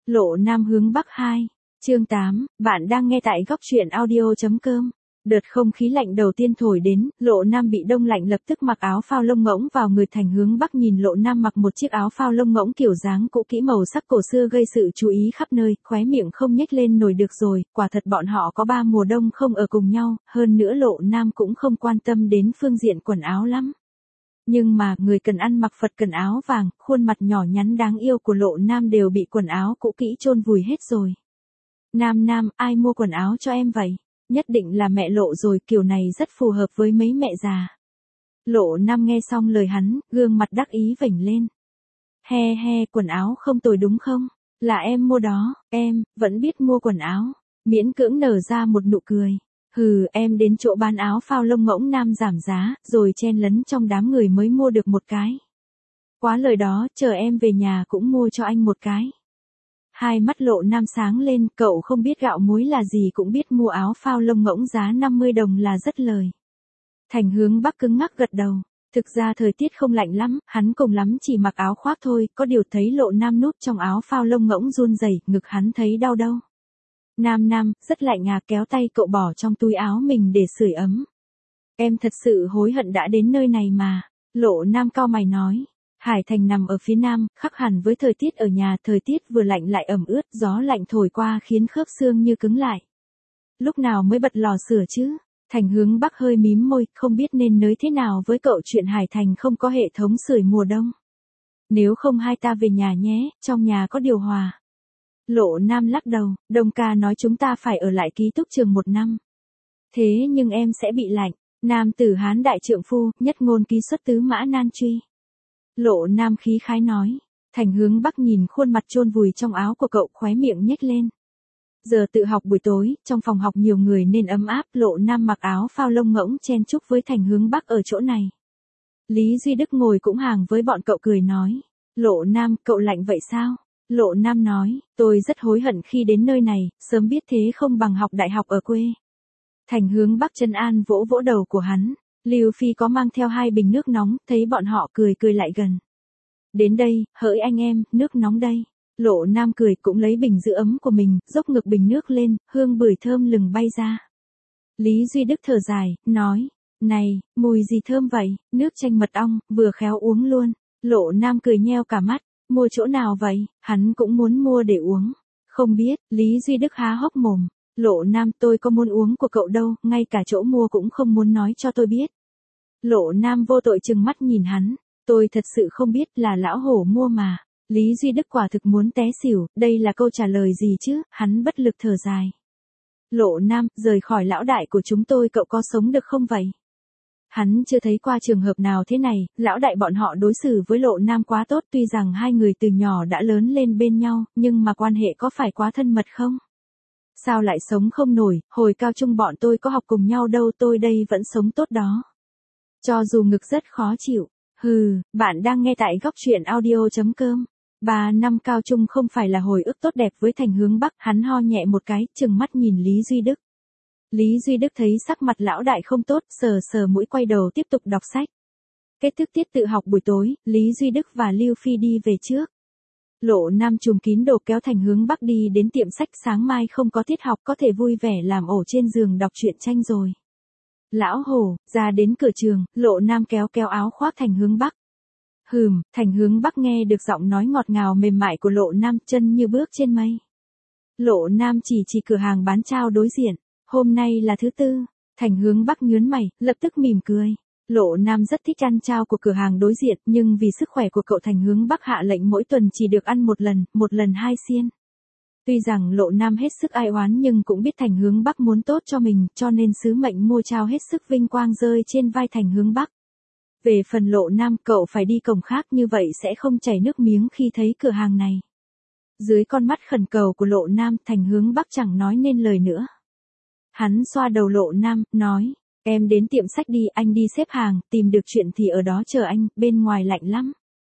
Lộ Nam hướng Bắc 2, chương 8, bạn đang nghe tại góc truyện audio.com. Đợt không khí lạnh đầu tiên thổi đến, Lộ Nam bị đông lạnh lập tức mặc áo phao lông ngỗng vào người. Thành hướng Bắc nhìn Lộ Nam mặc một chiếc áo phao lông ngỗng kiểu dáng cũ kỹ màu sắc cổ xưa gây sự chú ý khắp nơi, khóe miệng không nhếch lên nổi được rồi, quả thật bọn họ có 3 mùa đông không ở cùng nhau, hơn nữa Lộ Nam cũng không quan tâm đến phương diện quần áo lắm. Nhưng mà, người cần ăn mặc Phật cần áo vàng, khuôn mặt nhỏ nhắn đáng yêu của Lộ Nam đều bị quần áo cũ kỹ chôn vùi hết rồi. Nam, ai mua quần áo cho em vậy? Nhất định là mẹ Lộ rồi, kiểu này rất phù hợp với mấy mẹ già. Lộ Nam nghe xong lời hắn, gương mặt đắc ý vểnh lên. He, quần áo không tồi đúng không? Là em mua đó, em, vẫn biết mua quần áo. Miễn cưỡng nở ra một nụ cười. Em đến chỗ bán áo phao lông ngỗng Nam giảm giá, rồi chen lấn trong đám người mới mua được một cái. Quá lời đó, chờ em về nhà cũng mua cho anh một cái. Hai mắt Lộ Nam sáng lên, cậu không biết gạo muối là gì cũng biết mua áo phao lông ngỗng giá 50 đồng là rất lời. Thành hướng Bắc cứng ngắc gật đầu. Thực ra thời tiết không lạnh lắm, hắn cùng lắm chỉ mặc áo khoác thôi, có điều thấy Lộ Nam núp trong áo phao lông ngỗng run rẩy, ngực hắn thấy đau đâu. Nam, rất lạnh à, kéo tay cậu bỏ trong túi áo mình để sưởi ấm. Em thật sự hối hận đã đến nơi này mà. Lộ Nam cau mày nói. Hải Thành nằm ở phía nam, khác hẳn với thời tiết ở nhà, thời tiết vừa lạnh lại ẩm ướt, gió lạnh thổi qua khiến khớp xương như cứng lại. Lúc nào mới bật lò sưởi chứ? Thành hướng Bắc hơi mím môi, không biết nên nói thế nào với cậu chuyện Hải Thành không có hệ thống sưởi mùa đông. Nếu không hai ta về nhà nhé, trong nhà có điều hòa. Lộ Nam lắc đầu, Đông ca nói chúng ta phải ở lại ký túc trường 1 năm. Thế nhưng em sẽ bị lạnh. Nam tử Hán đại trượng phu, nhất ngôn ký xuất tứ mã nan truy. Lộ Nam khí khái nói. Thành hướng Bắc nhìn khuôn mặt chôn vùi trong áo của cậu, khóe miệng nhếch lên. Giờ tự học buổi tối, trong phòng học nhiều người nên ấm áp. Lộ Nam mặc áo phao lông ngỗng chen chúc với Thành hướng Bắc ở chỗ này. Lý Duy Đức ngồi cũng hàng với bọn cậu cười nói. Lộ Nam, cậu lạnh vậy sao? Lộ Nam nói, tôi rất hối hận khi đến nơi này, sớm biết thế không bằng học đại học ở quê. Thành hướng Bắc trấn an vỗ vỗ đầu của hắn. Lưu Phi có mang theo 2 bình nước nóng, thấy bọn họ cười lại gần. Đến đây, hỡi anh em, nước nóng đây. Lộ Nam cười cũng lấy bình giữ ấm của mình, dốc ngực bình nước lên, hương bưởi thơm lừng bay ra. Lý Duy Đức thở dài, nói, này, mùi gì thơm vậy, nước chanh mật ong, vừa khéo uống luôn. Lộ Nam cười nheo cả mắt, mua chỗ nào vậy, hắn cũng muốn mua để uống. Không biết, Lý Duy Đức há hốc mồm. Lộ Nam, tôi có muốn uống của cậu đâu, ngay cả chỗ mua cũng không muốn nói cho tôi biết. Lộ Nam vô tội trừng mắt nhìn hắn, tôi thật sự không biết, là lão hổ mua mà. Lý Duy Đức quả thực muốn té xỉu, đây là câu trả lời gì chứ, hắn bất lực thở dài. Lộ Nam, rời khỏi lão đại của chúng tôi cậu có sống được không vậy? Hắn chưa thấy qua trường hợp nào thế này, lão đại bọn họ đối xử với Lộ Nam quá tốt, tuy rằng hai người từ nhỏ đã lớn lên bên nhau, nhưng mà quan hệ có phải quá thân mật không? Sao lại sống không nổi, hồi cao trung bọn tôi có học cùng nhau đâu, tôi đây vẫn sống tốt đó. Cho dù ngực rất khó chịu. Bạn đang nghe tại góc truyện audio.com. 3 năm cao trung không phải là hồi ức tốt đẹp với Thành hướng Bắc, hắn ho nhẹ một cái, trừng mắt nhìn Lý Duy Đức. Lý Duy Đức thấy sắc mặt lão đại không tốt, sờ mũi quay đầu tiếp tục đọc sách. Kết thúc tiết tự học buổi tối, Lý Duy Đức và Lưu Phi đi về trước. Lộ Nam trùm kín đồ kéo Thành hướng Bắc đi đến tiệm sách, sáng mai không có tiết học có thể vui vẻ làm ổ trên giường đọc truyện tranh rồi. Lão hổ, ra đến cửa trường, Lộ Nam kéo áo khoác Thành hướng Bắc. Thành hướng Bắc nghe được giọng nói ngọt ngào mềm mại của Lộ Nam, chân như bước trên mây. Lộ Nam chỉ cửa hàng bán trao đối diện. Hôm nay là thứ Tư. Thành hướng Bắc nhướng mày, lập tức mỉm cười. Lộ Nam rất thích ăn trao của cửa hàng đối diện, nhưng vì sức khỏe của cậu Thành hướng Bắc hạ lệnh mỗi tuần chỉ được ăn một lần 2 xiên. Tuy rằng Lộ Nam hết sức ai oán nhưng cũng biết Thành hướng Bắc muốn tốt cho mình, cho nên sứ mệnh mua trao hết sức vinh quang rơi trên vai Thành hướng Bắc. Về phần Lộ Nam, cậu phải đi cổng khác, như vậy sẽ không chảy nước miếng khi thấy cửa hàng này. Dưới con mắt khẩn cầu của Lộ Nam, Thành hướng Bắc chẳng nói nên lời nữa. Hắn xoa đầu Lộ Nam, nói, em đến tiệm sách đi, anh đi xếp hàng, tìm được chuyện thì ở đó chờ anh, bên ngoài lạnh lắm.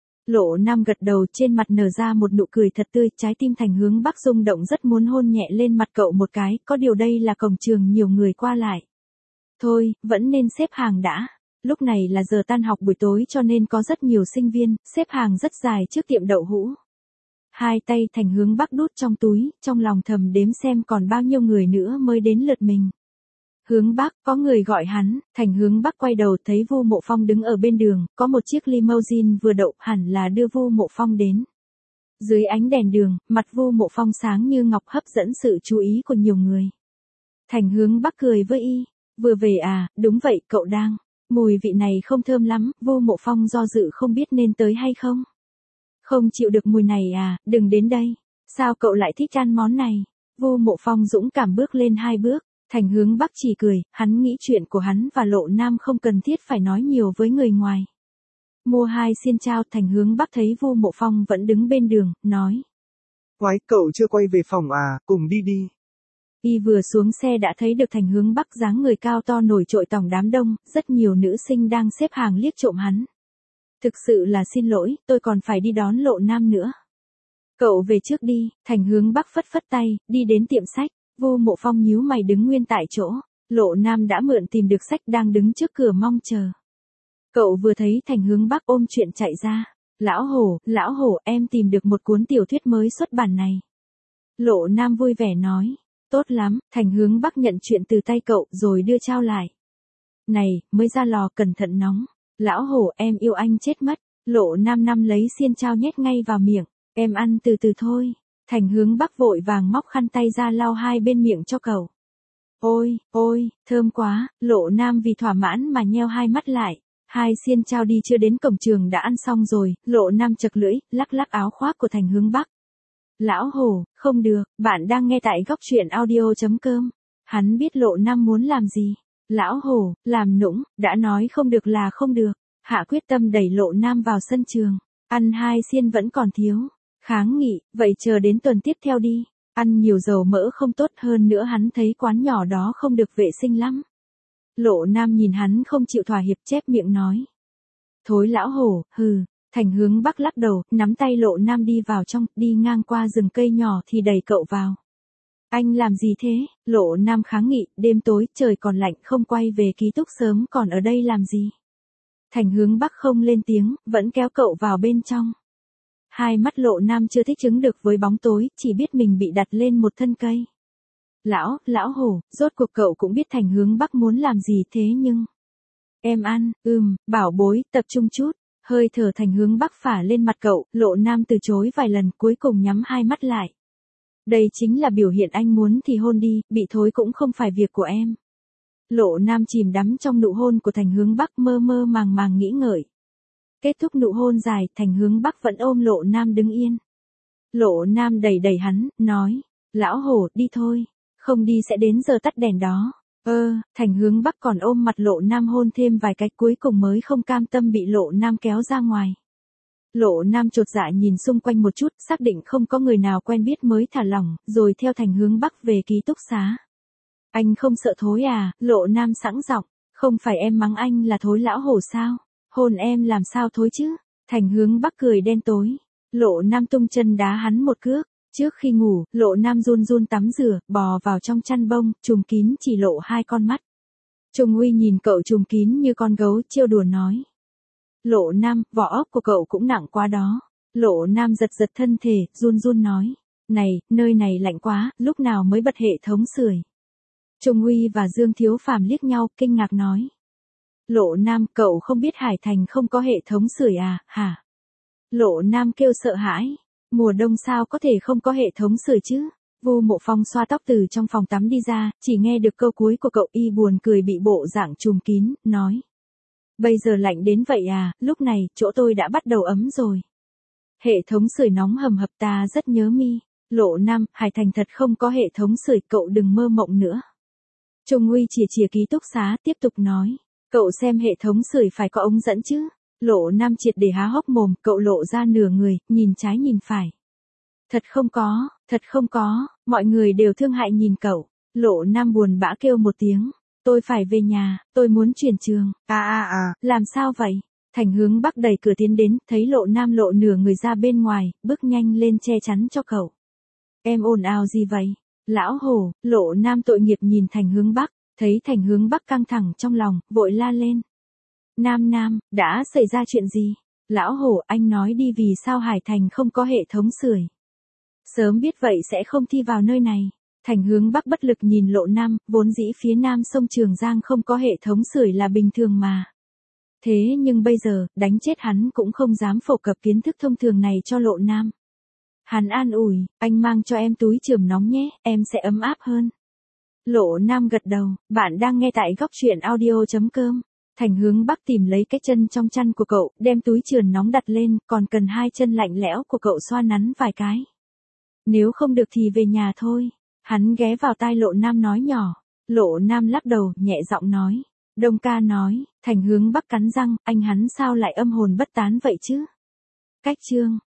Lộ Nam gật đầu, trên mặt nở ra một nụ cười thật tươi, trái tim Thành hướng Bắc rung động rất muốn hôn nhẹ lên mặt cậu một cái, có điều đây là cổng trường nhiều người qua lại. Thôi, vẫn nên xếp hàng đã. Lúc này là giờ tan học buổi tối cho nên có rất nhiều sinh viên, xếp hàng rất dài trước tiệm đậu hũ. Hai tay Thành Hướng Bắc đút trong túi, trong lòng thầm đếm xem còn bao nhiêu người nữa mới đến lượt mình. Hướng Bắc, có người gọi hắn, Thành Hướng Bắc quay đầu thấy Vu Mộ Phong đứng ở bên đường, có một chiếc limousine vừa đậu, hẳn là đưa Vu Mộ Phong đến. Dưới ánh đèn đường, mặt Vu Mộ Phong sáng như ngọc hấp dẫn sự chú ý của nhiều người. Thành Hướng Bắc cười với y, vừa về à, đúng vậy, cậu đang. Mùi vị này không thơm lắm, Vu Mộ Phong do dự không biết nên tới hay không. Không chịu được mùi này à, đừng đến đây. Sao cậu lại thích ăn món này? Vu Mộ Phong dũng cảm bước lên 2 bước, Thành Hướng Bắc chỉ cười, hắn nghĩ chuyện của hắn và Lộ Nam không cần thiết phải nói nhiều với người ngoài. Mua 2 xiên chao, Thành Hướng Bắc thấy Vu Mộ Phong vẫn đứng bên đường, nói. Quái, cậu chưa quay về phòng à, cùng đi đi. Y vừa xuống xe đã thấy được Thành Hướng Bắc dáng người cao to nổi trội tòng đám đông, rất nhiều nữ sinh đang xếp hàng liếc trộm hắn. Thực sự là xin lỗi, tôi còn phải đi đón Lộ Nam nữa. Cậu về trước đi, Thành Hướng Bắc phất phất tay, đi đến tiệm sách, Vu Mộ Phong nhíu mày đứng nguyên tại chỗ, Lộ Nam đã mượn tìm được sách đang đứng trước cửa mong chờ. Cậu vừa thấy Thành Hướng Bắc ôm chuyện chạy ra, lão hổ, em tìm được một cuốn tiểu thuyết mới xuất bản này. Lộ Nam vui vẻ nói, tốt lắm, Thành Hướng Bắc nhận chuyện từ tay cậu rồi đưa trao lại. Này, mới ra lò cẩn thận nóng, lão hổ em yêu anh chết mất, Lộ Nam lấy xiên chao nhét ngay vào miệng, em ăn từ từ thôi. Thành Hướng Bắc vội vàng móc khăn tay ra lau 2 bên miệng cho cậu. Ôi, thơm quá, Lộ Nam vì thỏa mãn mà nheo 2 mắt lại. 2 xiên chao đi chưa đến cổng trường đã ăn xong rồi, Lộ Nam chật lưỡi, lắc lắc áo khoác của Thành Hướng Bắc. Lão hổ, không được, bạn đang nghe tại góc truyện audio.com. Hắn biết Lộ Nam muốn làm gì. Lão hổ, làm nũng, đã nói không được là không được. Hạ quyết tâm đẩy Lộ Nam vào sân trường. Ăn 2 xiên vẫn còn thiếu. Kháng nghị, vậy chờ đến tuần tiếp theo đi. Ăn nhiều dầu mỡ không tốt, hơn nữa hắn thấy quán nhỏ đó không được vệ sinh lắm. Lộ Nam nhìn hắn không chịu thỏa hiệp chép miệng nói. Thối lão hổ, hừ. Thành Hướng Bắc lắc đầu, nắm tay Lộ Nam đi vào trong, đi ngang qua rừng cây nhỏ thì đẩy cậu vào. Anh làm gì thế? Lộ Nam kháng nghị, đêm tối, trời còn lạnh, không quay về ký túc sớm, còn ở đây làm gì? Thành Hướng Bắc không lên tiếng, vẫn kéo cậu vào bên trong. 2 mắt Lộ Nam chưa thích ứng được với bóng tối, chỉ biết mình bị đặt lên một thân cây. Lão hổ, rốt cuộc cậu cũng biết Thành Hướng Bắc muốn làm gì thế nhưng. Em ăn, bảo bối, tập trung chút. Hơi thở Thành Hướng Bắc phả lên mặt cậu, Lộ Nam từ chối vài lần cuối cùng nhắm 2 mắt lại. Đây chính là biểu hiện anh muốn thì hôn đi, bị thối cũng không phải việc của em. Lộ Nam chìm đắm trong nụ hôn của Thành Hướng Bắc mơ màng nghĩ ngợi. Kết thúc nụ hôn dài, Thành Hướng Bắc vẫn ôm Lộ Nam đứng yên. Lộ Nam đẩy hắn, nói, lão hổ, đi thôi, không đi sẽ đến giờ tắt đèn đó. Thành Hướng Bắc còn ôm mặt Lộ Nam hôn thêm vài cái cuối cùng mới không cam tâm bị Lộ Nam kéo ra ngoài. Lộ Nam chột dạ nhìn xung quanh một chút, xác định không có người nào quen biết mới thả lỏng, rồi theo Thành Hướng Bắc về ký túc xá. Anh không sợ thối à? Lộ Nam sẵn giọng, không phải em mắng anh là thối lão hổ sao? Hôn em làm sao thối chứ? Thành Hướng Bắc cười đen tối. Lộ Nam tung chân đá hắn một cước. Trước khi ngủ, Lộ Nam run tắm rửa, bò vào trong chăn bông, trùm kín chỉ lộ 2 con mắt. Trung Uy nhìn cậu trùm kín như con gấu, trêu đùa nói. Lộ Nam, vỏ ốc của cậu cũng nặng quá đó. Lộ Nam giật thân thể, run nói. Này, nơi này lạnh quá, lúc nào mới bật hệ thống sưởi? Trung Uy và Dương Thiếu Phàm liếc nhau, kinh ngạc nói. Lộ Nam, cậu không biết Hải Thành không có hệ thống sưởi à, hả? Lộ Nam kêu sợ hãi. Mùa đông sao có thể không có hệ thống sưởi chứ? Vu Mộ Phong xoa tóc từ trong phòng tắm đi ra, chỉ nghe được câu cuối của cậu, y buồn cười bị bộ dạng trùm kín, nói. Bây giờ lạnh đến vậy à, lúc này, chỗ tôi đã bắt đầu ấm rồi. Hệ thống sưởi nóng hầm hập, ta rất nhớ mi. Lộ Nam, Hải Thành thật không có hệ thống sưởi, cậu đừng mơ mộng nữa. Trung Uy chìa ký túc xá, tiếp tục nói. Cậu xem hệ thống sưởi phải có ống dẫn chứ. Lộ Nam triệt để há hốc mồm, cậu lộ ra nửa người, nhìn trái nhìn phải. Thật không có, mọi người đều thương hại nhìn cậu. Lộ Nam buồn bã kêu một tiếng. Tôi phải về nhà, tôi muốn chuyển trường. Làm sao vậy? Thành Hướng Bắc đẩy cửa tiến đến, thấy Lộ Nam lộ nửa người ra bên ngoài, bước nhanh lên che chắn cho cậu. Em ồn ào gì vậy? Lão hổ, Lộ Nam tội nghiệp nhìn Thành Hướng Bắc, thấy Thành Hướng Bắc căng thẳng trong lòng, vội la lên. Nam, đã xảy ra chuyện gì? Lão hổ, anh nói đi, vì sao Hải Thành không có hệ thống sưởi? Sớm biết vậy sẽ không thi vào nơi này. Thành Hướng Bắc bất lực nhìn Lộ Nam, vốn dĩ phía nam sông Trường Giang không có hệ thống sưởi là bình thường mà. Thế nhưng bây giờ, đánh chết hắn cũng không dám phổ cập kiến thức thông thường này cho Lộ Nam. Hắn an ủi, anh mang cho em túi chườm nóng nhé, em sẽ ấm áp hơn. Lộ Nam gật đầu, bạn đang nghe tại góc truyện audio.com. Thành Hướng Bắc tìm lấy cái chân trong chăn của cậu, đem túi chườm nóng đặt lên, còn cần hai chân lạnh lẽo của cậu xoa nắn vài cái. Nếu không được thì về nhà thôi. Hắn ghé vào tai Lộ Nam nói nhỏ. Lộ Nam lắc đầu, nhẹ giọng nói. Đông ca nói, Thành Hướng Bắc cắn răng, anh hắn sao lại âm hồn bất tán vậy chứ? Cách chương